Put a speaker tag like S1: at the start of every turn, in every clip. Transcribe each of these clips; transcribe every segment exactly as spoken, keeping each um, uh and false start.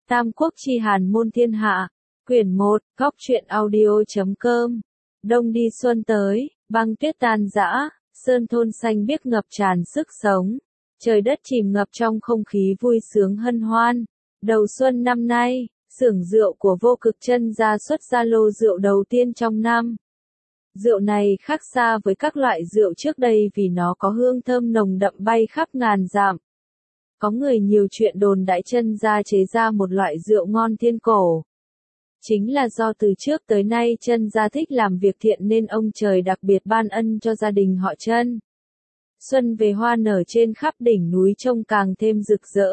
S1: Tam Quốc chi Hàn môn thiên hạ, quyển một, góc truyện audio.com. Đông đi xuân tới, băng tuyết tan rã, sơn thôn xanh biếc ngập tràn sức sống. Trời đất chìm ngập trong không khí vui sướng hân hoan. Đầu xuân năm nay, xưởng rượu của Vô Cực Chân gia xuất ra lô rượu đầu tiên trong năm. Rượu này khác xa với các loại rượu trước đây vì nó có hương thơm nồng đậm bay khắp ngàn dặm. Có người nhiều chuyện đồn đại Chân gia chế ra một loại rượu ngon thiên cổ. Chính là do từ trước tới nay Chân gia thích làm việc thiện nên ông trời đặc biệt ban ân cho gia đình họ Chân. Xuân về hoa nở trên khắp đỉnh núi trông càng thêm rực rỡ.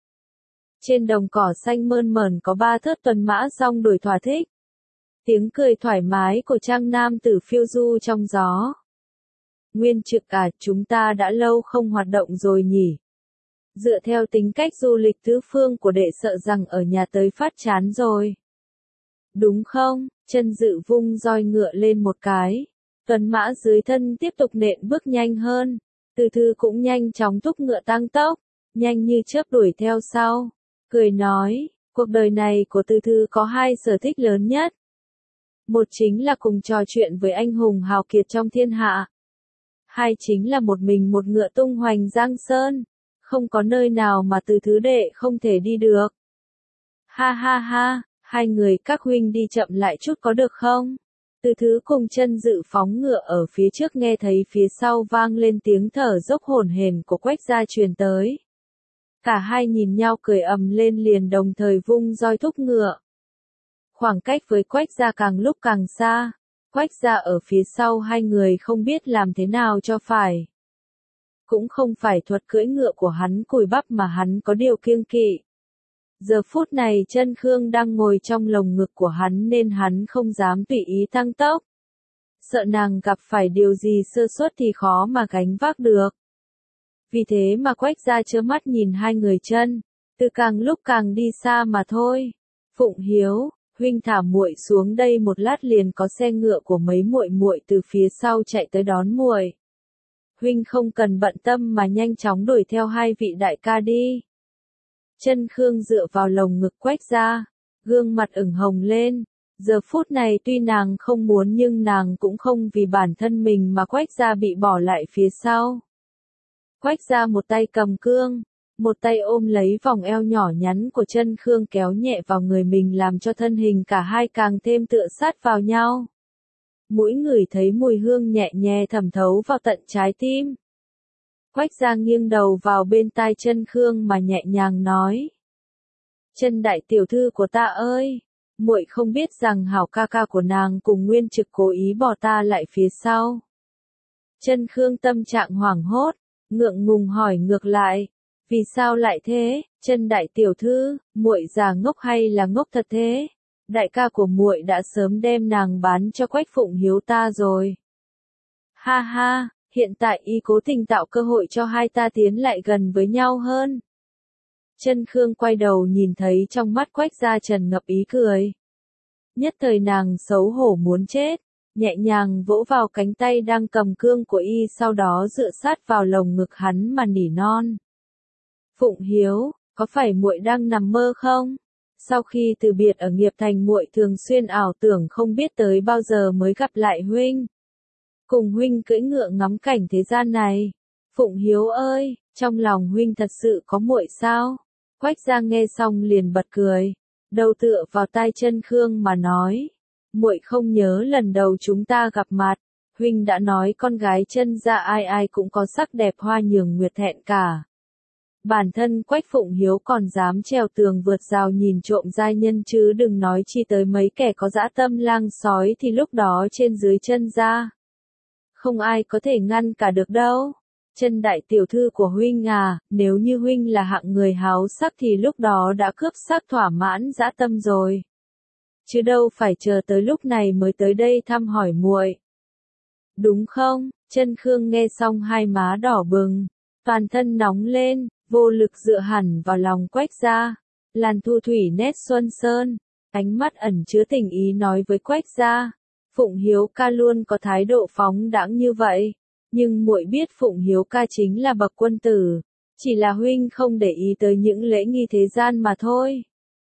S1: Trên đồng cỏ xanh mơn mởn có ba thớt tuần mã rong đuổi thỏa thích. Tiếng cười thoải mái của trang nam tử phiêu du trong gió. Nguyên Trực à, chúng ta đã lâu không hoạt động rồi nhỉ? Dựa theo tính cách du lịch tứ phương của đệ sợ rằng ở nhà tới phát chán rồi. Đúng không? Chân Dự vung roi ngựa lên một cái. Tuần mã dưới thân tiếp tục nện bước nhanh hơn. Từ Thư cũng nhanh chóng thúc ngựa tăng tốc, nhanh như chớp đuổi theo sau. Cười nói, cuộc đời này của Từ Thư có hai sở thích lớn nhất. Một chính là cùng trò chuyện với anh hùng hào kiệt trong thiên hạ. Hai chính là một mình một ngựa tung hoành giang sơn. Không có nơi nào mà Từ Thứ đệ không thể đi được. Ha ha ha, hai người các huynh đi chậm lại chút có được không? Từ Thứ cùng Chân Dự phóng ngựa ở phía trước nghe thấy phía sau vang lên tiếng thở dốc hổn hển của Quách gia truyền tới. Cả hai nhìn nhau cười ầm lên liền đồng thời vung roi thúc ngựa. Khoảng cách với Quách gia càng lúc càng xa. Quách gia ở phía sau hai người không biết làm thế nào cho phải. Cũng không phải thuật cưỡi ngựa của hắn cùi bắp mà hắn có điều kiêng kỵ. Giờ phút này Chân Khương đang ngồi trong lồng ngực của hắn nên hắn không dám tùy ý tăng tốc. Sợ nàng gặp phải điều gì sơ suất thì khó mà gánh vác được. Vì thế mà Quách gia trơ mắt nhìn hai người Chân, từ càng lúc càng đi xa mà thôi. Phụng Hiếu, huynh thả muội xuống đây một lát liền có xe ngựa của mấy muội muội từ phía sau chạy tới đón muội. Huynh không cần bận tâm mà nhanh chóng đuổi theo hai vị đại ca đi. Chân Khương dựa vào lồng ngực Quách gia, gương mặt ửng hồng lên. Giờ phút này tuy nàng không muốn nhưng nàng cũng không vì bản thân mình mà Quách gia bị bỏ lại phía sau. Quách gia một tay cầm cương, một tay ôm lấy vòng eo nhỏ nhắn của Chân Khương kéo nhẹ vào người mình làm cho thân hình cả hai càng thêm tựa sát vào nhau. Mũi ngửi thấy mùi hương nhẹ nhẹ thẩm thấu vào tận trái tim. Quách gia nghiêng đầu vào bên tai Chân Khương mà nhẹ nhàng nói. Chân đại tiểu thư của ta ơi, muội không biết rằng hảo ca ca của nàng cùng Nguyên Trực cố ý bỏ ta lại phía sau. Chân Khương tâm trạng hoảng hốt, ngượng ngùng hỏi ngược lại, vì sao lại thế? Chân đại tiểu thư, muội già ngốc hay là ngốc thật thế? Đại ca của muội đã sớm đem nàng bán cho Quách Phụng Hiếu ta rồi. Ha ha, hiện tại y cố tình tạo cơ hội cho hai ta tiến lại gần với nhau hơn. Chân Khương quay đầu nhìn thấy trong mắt Quách gia tràn ngập ý cười. Nhất thời nàng xấu hổ muốn chết, nhẹ nhàng vỗ vào cánh tay đang cầm cương của y sau đó dựa sát vào lồng ngực hắn mà nỉ non. Phụng Hiếu, có phải muội đang nằm mơ không? Sau khi từ biệt ở Nghiệp Thành muội thường xuyên ảo tưởng không biết tới bao giờ mới gặp lại huynh. Cùng huynh cưỡi ngựa ngắm cảnh thế gian này. Phụng Hiếu ơi, trong lòng huynh thật sự có muội sao? Quách gia nghe xong liền bật cười, đầu tựa vào tai Chân Khương mà nói, muội không nhớ lần đầu chúng ta gặp mặt, huynh đã nói con gái Chân gia ai ai cũng có sắc đẹp hoa nhường nguyệt thẹn cả. Bản thân Quách Phụng Hiếu còn dám trèo tường vượt rào nhìn trộm giai nhân chứ đừng nói chi tới mấy kẻ có dã tâm lang sói thì lúc đó trên dưới Chân gia. Không ai có thể ngăn cả được đâu. Chân đại tiểu thư của huynh à, nếu như huynh là hạng người háo sắc thì lúc đó đã cướp sắc thỏa mãn dã tâm rồi. Chứ đâu phải chờ tới lúc này mới tới đây thăm hỏi muội. Đúng không? Chân Khương nghe xong hai má đỏ bừng, toàn thân nóng lên, vô lực dựa hẳn vào lòng Quách gia. Làn thu thủy nét xuân sơn, ánh mắt ẩn chứa tình ý nói với Quách gia, Phụng Hiếu ca luôn có thái độ phóng đãng như vậy. Nhưng muội biết Phụng Hiếu ca chính là bậc quân tử, chỉ là huynh không để ý tới những lễ nghi thế gian mà thôi.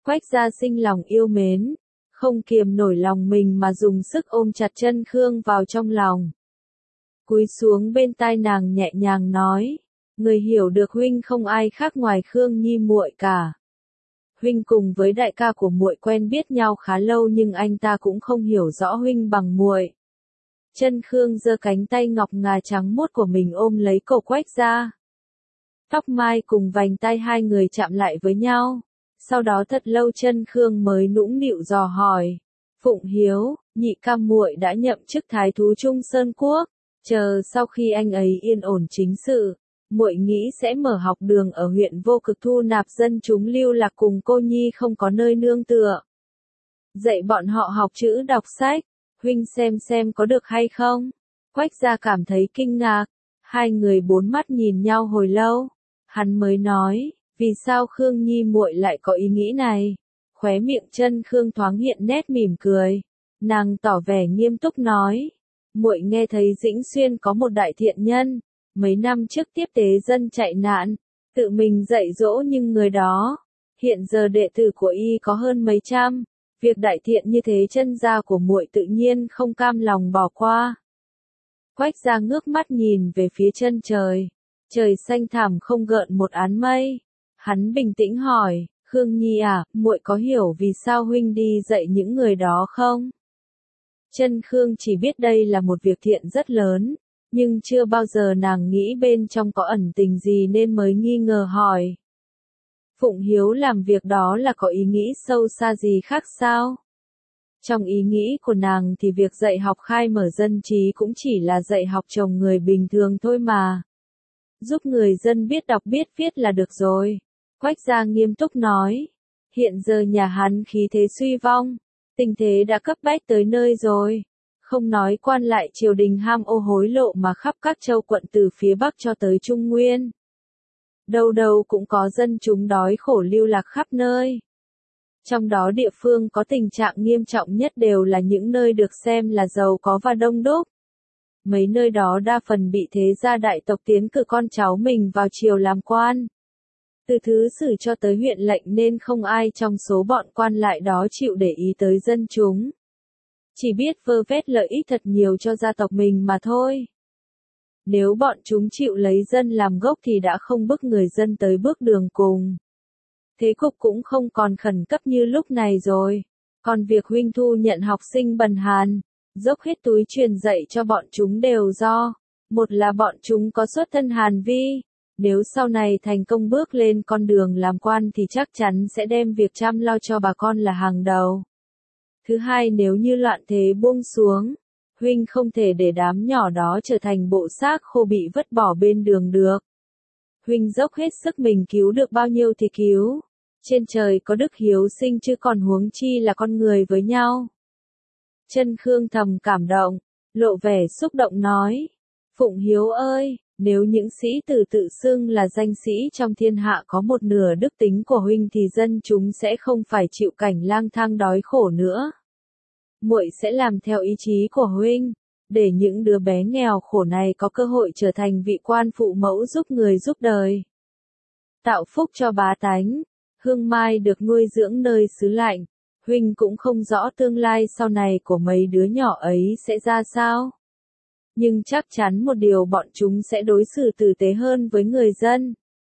S1: Quách gia sinh lòng yêu mến, không kiềm nổi lòng mình mà dùng sức ôm chặt chân Khương vào trong lòng. Cúi xuống bên tai nàng nhẹ nhàng nói, người hiểu được huynh không ai khác ngoài Khương Nhi muội cả. Huynh cùng với đại ca của muội quen biết nhau khá lâu nhưng anh ta cũng không hiểu rõ huynh bằng muội. Chân Khương giơ cánh tay ngọc ngà trắng muốt của mình ôm lấy cổ Quách gia. Tóc mai cùng vành tai hai người chạm lại với nhau. Sau đó thật lâu chân Khương mới nũng nịu dò hỏi. Phụng Hiếu, nhị ca muội đã nhậm chức thái thú Trung Sơn Quốc, chờ sau khi anh ấy yên ổn chính sự, muội nghĩ sẽ mở học đường ở huyện Vô Cực thu nạp dân chúng lưu lạc cùng cô nhi không có nơi nương tựa. Dạy bọn họ học chữ đọc sách, huynh xem xem có được hay không? Quách gia cảm thấy kinh ngạc, hai người bốn mắt nhìn nhau hồi lâu, hắn mới nói. Vì sao Khương Nhi muội lại có ý nghĩ này? Khóe miệng chân Khương thoáng hiện nét mỉm cười. Nàng tỏ vẻ nghiêm túc nói. Muội nghe thấy Dĩnh Xuyên có một đại thiện nhân. Mấy năm trước tiếp tế dân chạy nạn. Tự mình dạy dỗ nhưng người đó. Hiện giờ đệ tử của y có hơn mấy trăm. Việc đại thiện như thế chân gia của muội tự nhiên không cam lòng bỏ qua. Quách gia ngước mắt nhìn về phía chân trời. Trời xanh thẳm không gợn một áng mây. Hắn bình tĩnh hỏi, Khương Nhi à, muội có hiểu vì sao huynh đi dạy những người đó không? Chân Khương chỉ biết đây là một việc thiện rất lớn, nhưng chưa bao giờ nàng nghĩ bên trong có ẩn tình gì nên mới nghi ngờ hỏi. Phụng Hiếu làm việc đó là có ý nghĩ sâu xa gì khác sao? Trong ý nghĩ của nàng thì việc dạy học khai mở dân trí cũng chỉ là dạy học chồng người bình thường thôi mà. Giúp người dân biết đọc biết viết là được rồi. Quách gia nghiêm túc nói. Hiện giờ nhà hắn khí thế suy vong. Tình thế đã cấp bách tới nơi rồi. Không nói quan lại triều đình ham ô hối lộ mà khắp các châu quận từ phía Bắc cho tới Trung Nguyên. Đâu đâu cũng có dân chúng đói khổ lưu lạc khắp nơi. Trong đó địa phương có tình trạng nghiêm trọng nhất đều là những nơi được xem là giàu có và đông đúc. Mấy nơi đó đa phần bị thế gia đại tộc tiến cử con cháu mình vào triều làm quan. Từ thứ sử cho tới huyện lệnh nên không ai trong số bọn quan lại đó chịu để ý tới dân chúng. Chỉ biết vơ vét lợi ích thật nhiều cho gia tộc mình mà thôi. Nếu bọn chúng chịu lấy dân làm gốc thì đã không bức người dân tới bước đường cùng. Thế cục cũng không còn khẩn cấp như lúc này rồi. Còn việc huynh thu nhận học sinh bần hàn, dốc hết túi truyền dạy cho bọn chúng đều do, một là bọn chúng có xuất thân hàn vi, nếu sau này thành công bước lên con đường làm quan thì chắc chắn sẽ đem việc chăm lo cho bà con là hàng đầu. Thứ hai, nếu như loạn thế buông xuống, huynh không thể để đám nhỏ đó trở thành bộ xác khô bị vứt bỏ bên đường được. Huynh dốc hết sức mình cứu được bao nhiêu thì cứu. Trên trời có đức hiếu sinh chứ còn huống chi là con người với nhau. Chân Khương thầm cảm động, lộ vẻ xúc động nói. Phụng Hiếu ơi, nếu những sĩ tử tự xưng là danh sĩ trong thiên hạ có một nửa đức tính của huynh thì dân chúng sẽ không phải chịu cảnh lang thang đói khổ nữa. Muội sẽ làm theo ý chí của huynh, để những đứa bé nghèo khổ này có cơ hội trở thành vị quan phụ mẫu giúp người giúp đời. Tạo phúc cho bá tánh. Hương Mai được nuôi dưỡng nơi xứ lạnh, huynh cũng không rõ tương lai sau này của mấy đứa nhỏ ấy sẽ ra sao. Nhưng chắc chắn một điều bọn chúng sẽ đối xử tử tế hơn với người dân.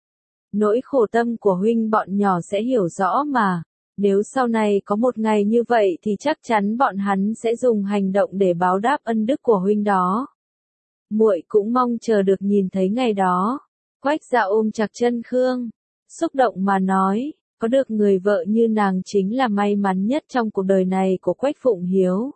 S1: Nỗi khổ tâm của huynh bọn nhỏ sẽ hiểu rõ mà, nếu sau này có một ngày như vậy thì chắc chắn bọn hắn sẽ dùng hành động để báo đáp ân đức của huynh đó. Muội cũng mong chờ được nhìn thấy ngày đó. Quách gia ôm chặt chân Khương, xúc động mà nói, có được người vợ như nàng chính là may mắn nhất trong cuộc đời này của Quách Phụng Hiếu.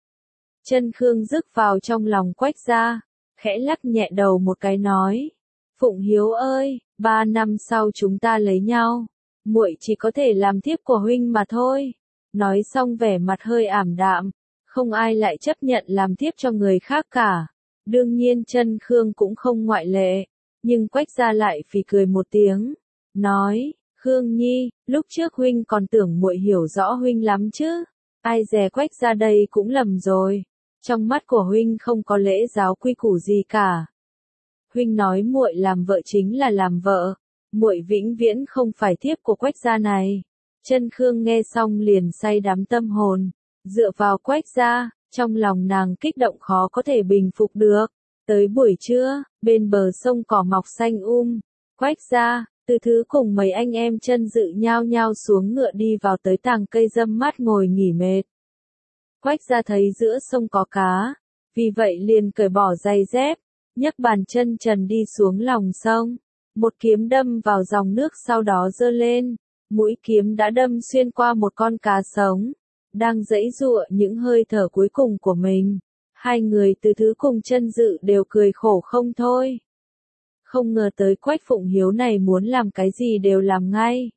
S1: Chân Khương rước vào trong lòng Quách gia, khẽ lắc nhẹ đầu một cái nói, Phụng Hiếu ơi, ba năm sau chúng ta lấy nhau, muội chỉ có thể làm thiếp của huynh mà thôi. Nói xong vẻ mặt hơi ảm đạm, không ai lại chấp nhận làm thiếp cho người khác cả. Đương nhiên Chân Khương cũng không ngoại lệ, nhưng Quách gia lại phì cười một tiếng, nói, Khương Nhi, lúc trước huynh còn tưởng muội hiểu rõ huynh lắm chứ, ai dè Quách gia đây cũng lầm rồi, trong mắt của huynh không có lễ giáo quy củ gì cả. Huynh nói muội làm vợ chính là làm vợ, muội vĩnh viễn không phải thiếp của Quách gia này. Chân Khương nghe xong liền say đắm tâm hồn, dựa vào Quách gia, trong lòng nàng kích động khó có thể bình phục được. Tới buổi trưa, bên bờ sông cỏ mọc xanh um, Quách gia, Từ Thứ cùng mấy anh em Chân Dự nhao nhao xuống ngựa đi vào tới tàng cây râm mát ngồi nghỉ mệt. Quách gia thấy giữa sông có cá, vì vậy liền cởi bỏ giày dép, nhấc bàn chân trần đi xuống lòng sông. Một kiếm đâm vào dòng nước sau đó giơ lên, mũi kiếm đã đâm xuyên qua một con cá sống, đang giãy giụa những hơi thở cuối cùng của mình. Hai người Từ Thứ cùng Chân Dự đều cười khổ không thôi. Không ngờ tới Quách Phụng Hiếu này muốn làm cái gì đều làm ngay.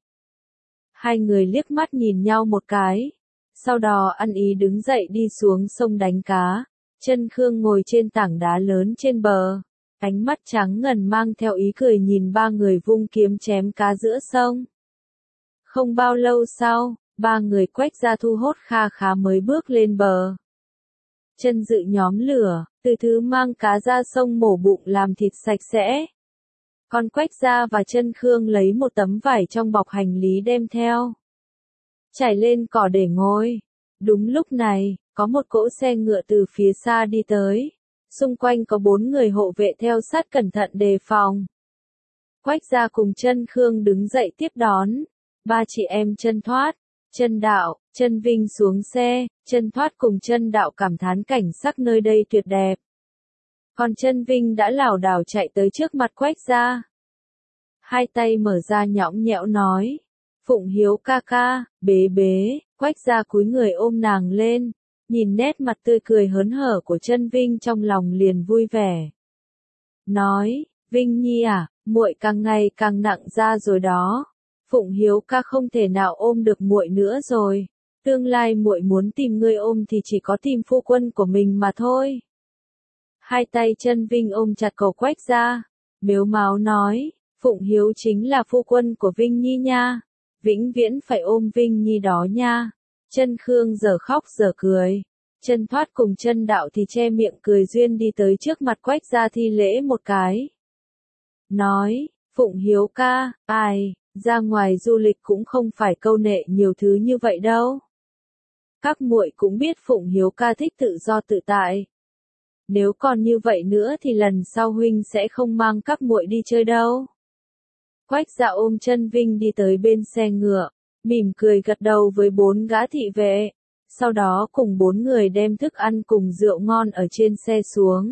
S1: Hai người liếc mắt nhìn nhau một cái, sau đó ăn ý đứng dậy đi xuống sông đánh cá. Chân Khương ngồi trên tảng đá lớn trên bờ, ánh mắt trắng ngần mang theo ý cười nhìn ba người vung kiếm chém cá giữa sông. Không bao lâu sau, ba người Quách gia thu hốt kha khá mới bước lên bờ. Chân Dự nhóm lửa, Từ Thứ mang cá ra sông mổ bụng làm thịt sạch sẽ. Còn Quách gia và Chân Khương lấy một tấm vải trong bọc hành lý đem theo, trải lên cỏ để ngồi. Đúng lúc này, có một cỗ xe ngựa từ phía xa đi tới, xung quanh có bốn người hộ vệ theo sát cẩn thận đề phòng. Quách gia cùng Chân Khương đứng dậy tiếp đón, ba chị em Chân Thoát, Chân Đạo, Chân Vinh xuống xe. Chân Thoát cùng Chân Đạo cảm thán cảnh sắc nơi đây tuyệt đẹp. Còn Chân Vinh đã lảo đảo chạy tới trước mặt Quách gia, hai tay mở ra nhõng nhẽo nói: Phụng Hiếu ca ca, bế bế. Quách gia cúi người ôm nàng lên, nhìn nét mặt tươi cười hớn hở của Chân Vinh trong lòng liền vui vẻ. Nói: Vinh Nhi à, muội càng ngày càng nặng ra rồi đó. Phụng Hiếu ca không thể nào ôm được muội nữa rồi. Tương lai muội muốn tìm người ôm thì chỉ có tìm phu quân của mình mà thôi. Hai tay Chân Vinh ôm chặt cổ Quách gia, mếu máo nói: Phụng Hiếu chính là phu quân của Vinh Nhi nha, vĩnh viễn phải ôm Vinh Nhi đó nha. Chân Khương giờ khóc giờ cười, Chân Thoát cùng Chân Đạo thì che miệng cười duyên đi tới trước mặt Quách gia thi lễ một cái. Nói: Phụng Hiếu ca, ai, ra ngoài du lịch cũng không phải câu nệ nhiều thứ như vậy đâu. Các muội cũng biết Phụng Hiếu ca thích tự do tự tại. Nếu còn như vậy nữa thì lần sau huynh sẽ không mang các muội đi chơi đâu. Quách gia ôm Chân Vinh đi tới bên xe ngựa, mỉm cười gật đầu với bốn gã thị vệ, sau đó cùng bốn người đem thức ăn cùng rượu ngon ở trên xe xuống.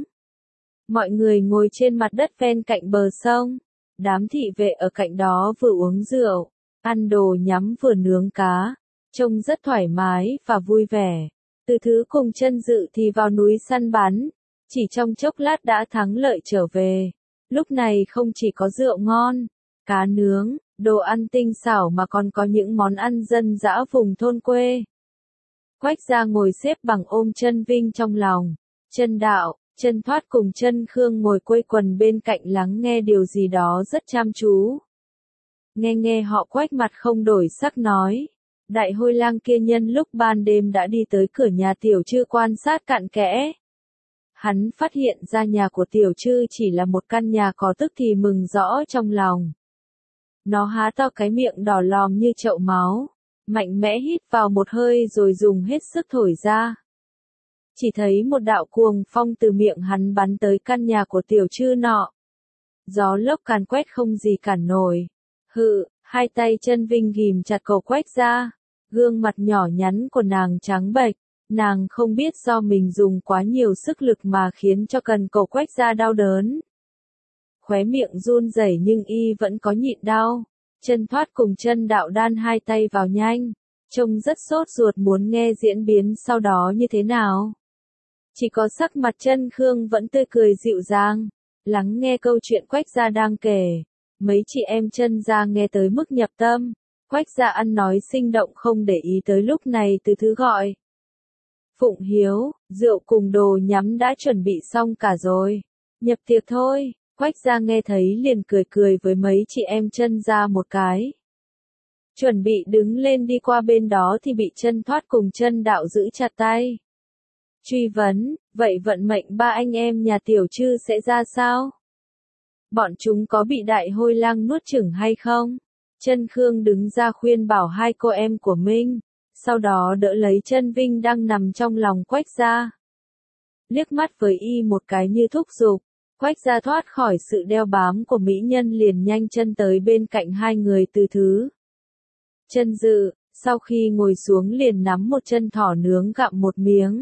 S1: Mọi người ngồi trên mặt đất ven cạnh bờ sông, đám thị vệ ở cạnh đó vừa uống rượu, ăn đồ nhắm vừa nướng cá, trông rất thoải mái và vui vẻ. Từ Thứ cùng Chân Dự thì vào núi săn bắn, chỉ trong chốc lát đã thắng lợi trở về. Lúc này không chỉ có rượu ngon, cá nướng, đồ ăn tinh xảo mà còn có những món ăn dân dã vùng thôn quê. Quách gia ngồi xếp bằng ôm Chân Vinh trong lòng, Chân Đạo, Chân Thoát cùng Chân Khương ngồi quây quần bên cạnh lắng nghe điều gì đó rất chăm chú. Nghe nghe họ Quách mặt không đổi sắc nói: Đại Hôi Lang kia nhân lúc ban đêm đã đi tới cửa nhà Tiểu Trư quan sát cặn kẽ. Hắn phát hiện ra nhà của Tiểu Trư chỉ là một căn nhà có tức thì mừng rõ trong lòng. Nó há to cái miệng đỏ lòm như chậu máu, mạnh mẽ hít vào một hơi rồi dùng hết sức thổi ra. Chỉ thấy một đạo cuồng phong từ miệng hắn bắn tới căn nhà của Tiểu Trư nọ. Gió lốc càn quét không gì cản nổi. Hự, hai tay Chân Vinh ghìm chặt cổ Quách gia, gương mặt nhỏ nhắn của nàng trắng bệch, nàng không biết do mình dùng quá nhiều sức lực mà khiến cho cần cổ Quách gia đau đớn. Khóe miệng run rẩy nhưng y vẫn có nhịn đau. Chân Thoát cùng Chân Đạo đan hai tay vào nhanh, trông rất sốt ruột muốn nghe diễn biến sau đó như thế nào. Chỉ có sắc mặt Chân Khương vẫn tươi cười dịu dàng, lắng nghe câu chuyện Quách gia đang kể. Mấy chị em Chân gia nghe tới mức nhập tâm. Quách gia ăn nói sinh động không để ý tới lúc này Từ Thứ gọi: Phụng Hiếu, rượu cùng đồ nhắm đã chuẩn bị xong cả rồi, nhập tiệc thôi. Quách gia nghe thấy liền cười cười với mấy chị em Chân gia một cái. Chuẩn bị đứng lên đi qua bên đó thì bị Chân Thoát cùng Chân Đạo giữ chặt tay. Truy vấn: vậy vận mệnh ba anh em nhà Tiểu Trư sẽ ra sao? Bọn chúng có bị Đại Hôi Lang nuốt chửng hay không? Chân Khương đứng ra khuyên bảo hai cô em của mình, sau đó đỡ lấy chân Vinh đang nằm trong lòng Quách gia. Liếc mắt với y một cái như thúc giục, Quách gia thoát khỏi sự đeo bám của mỹ nhân liền nhanh chân tới bên cạnh hai người Từ Thứ. Chân Dự, sau khi ngồi xuống liền nắm một chân thỏ nướng gặm một miếng.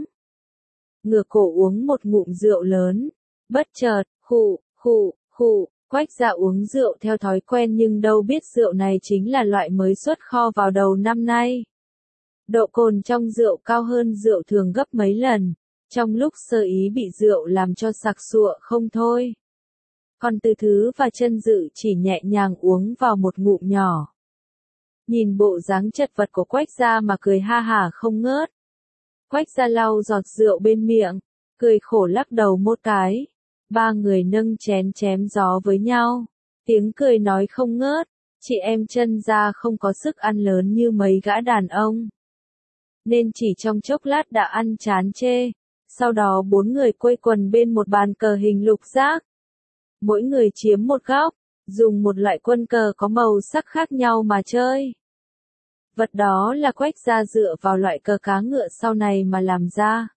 S1: Ngửa cổ uống một ngụm rượu lớn, bất chợt, khụ, khụ, khụ, Quách gia uống rượu theo thói quen nhưng đâu biết rượu này chính là loại mới xuất kho vào đầu năm nay. Độ cồn trong rượu cao hơn rượu thường gấp mấy lần, trong lúc sơ ý bị rượu làm cho sặc sụa không thôi. Còn Từ Thứ và Chân Dự chỉ nhẹ nhàng uống vào một ngụm nhỏ. Nhìn bộ dáng chật vật của Quách gia mà cười ha hả không ngớt. Quách gia lau giọt rượu bên miệng, cười khổ lắc đầu một cái. Ba người nâng chén chém gió với nhau, tiếng cười nói không ngớt, chị em Chân gia không có sức ăn lớn như mấy gã đàn ông. Nên chỉ trong chốc lát đã ăn chán chê, sau đó bốn người quây quần bên một bàn cờ hình lục giác. Mỗi người chiếm một góc, dùng một loại quân cờ có màu sắc khác nhau mà chơi. Vật đó là Quách gia dựa vào loại cờ cá ngựa sau này mà làm ra.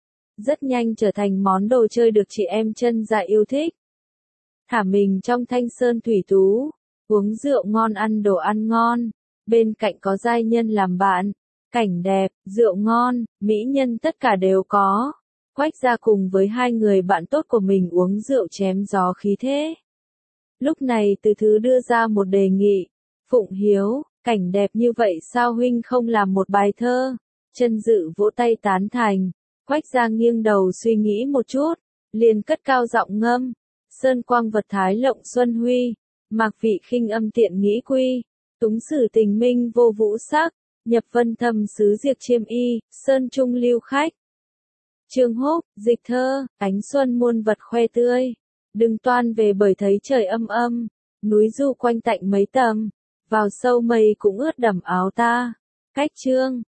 S1: Rất nhanh trở thành món đồ chơi được chị em Chân gia yêu thích. Thả mình trong thanh sơn thủy tú, uống rượu ngon ăn đồ ăn ngon, bên cạnh có giai nhân làm bạn, cảnh đẹp, rượu ngon, mỹ nhân tất cả đều có. Quách gia cùng với hai người bạn tốt của mình uống rượu chém gió khí thế. Lúc này Từ Thứ đưa ra một đề nghị, Phụng Hiếu, cảnh đẹp như vậy sao huynh không làm một bài thơ? Chân Dự vỗ tay tán thành. Quách gia nghiêng đầu suy nghĩ một chút, liền cất cao giọng ngâm, sơn quang vật thái lộng xuân huy, mạc vị khinh âm tiện nghĩ quy, túng sử tình minh vô vũ sắc, nhập vân thâm sứ diệt chiêm y, sơn trung lưu khách. Trương Húc, dịch thơ, ánh xuân muôn vật khoe tươi, đừng toan về bởi thấy trời âm âm, núi du quanh tạnh mấy tầm, vào sâu mây cũng ướt đẫm áo ta. Cách chương